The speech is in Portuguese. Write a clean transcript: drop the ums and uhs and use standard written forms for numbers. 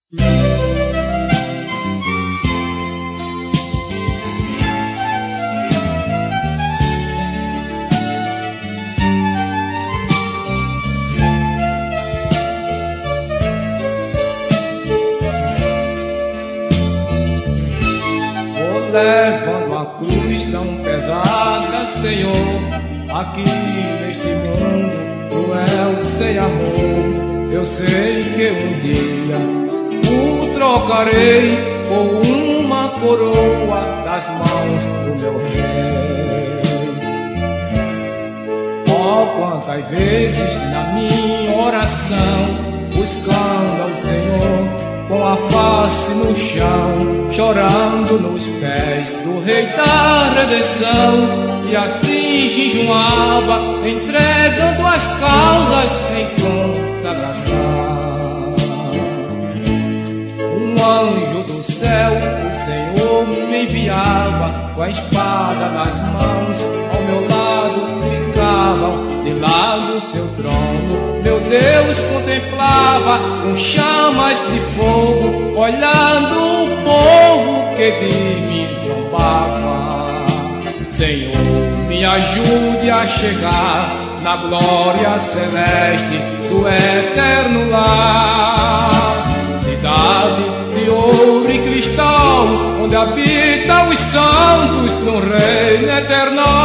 Levando a cruz tão pesada, Senhor, aqui neste mundo cruel sem amor. Eu sei que um dia o trocarei por uma coroa das mãos do meu rei. Oh, quantas vezes na minha oração, buscando ao Senhor, com a face no chão, chorando nos pés do Rei da Redenção, e assim jejuava, entregando as causas em consagração. Um anjo do céu, o Senhor me enviava, com a espada nas mãos, ao meu lado ficavam, de lado seu trono. Meu Deus contemplava com chamas de fogo, olhando o povo que de mim zombava. Senhor, me ajude a chegar na glória celeste do eterno lar, cidade de ouro e cristal, onde habitam os santos no reino eterno.